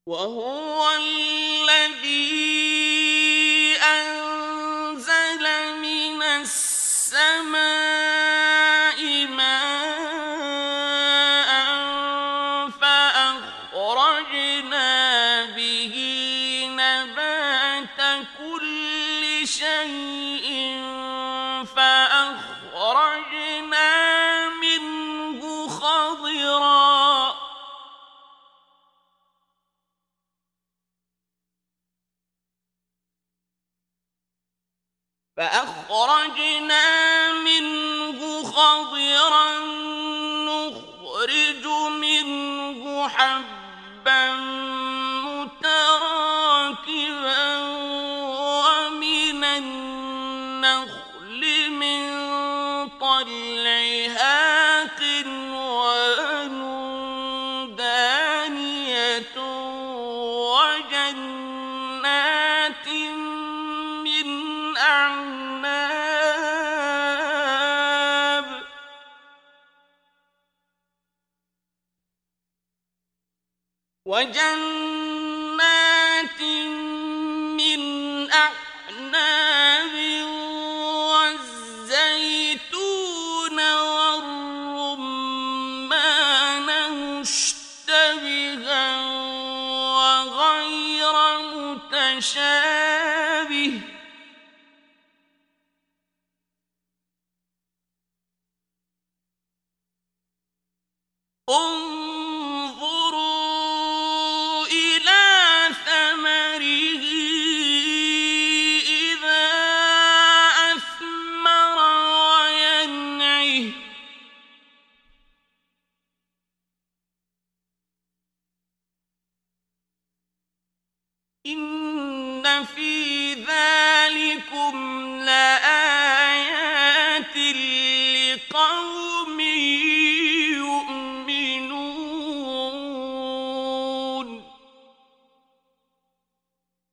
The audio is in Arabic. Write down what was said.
وهو الذي أنزل من السماء ماء فأخرجنا به نبات كل شيء فأخرجنا منه خضرا نخرج منه حبا متراكبا ومن النخل من طلعها قنوان دانية وجنات من أعناب والزيتون والرمان مشتبها وغير متشابه انظروا إلى ثمره إذا أثمر وينعه إن في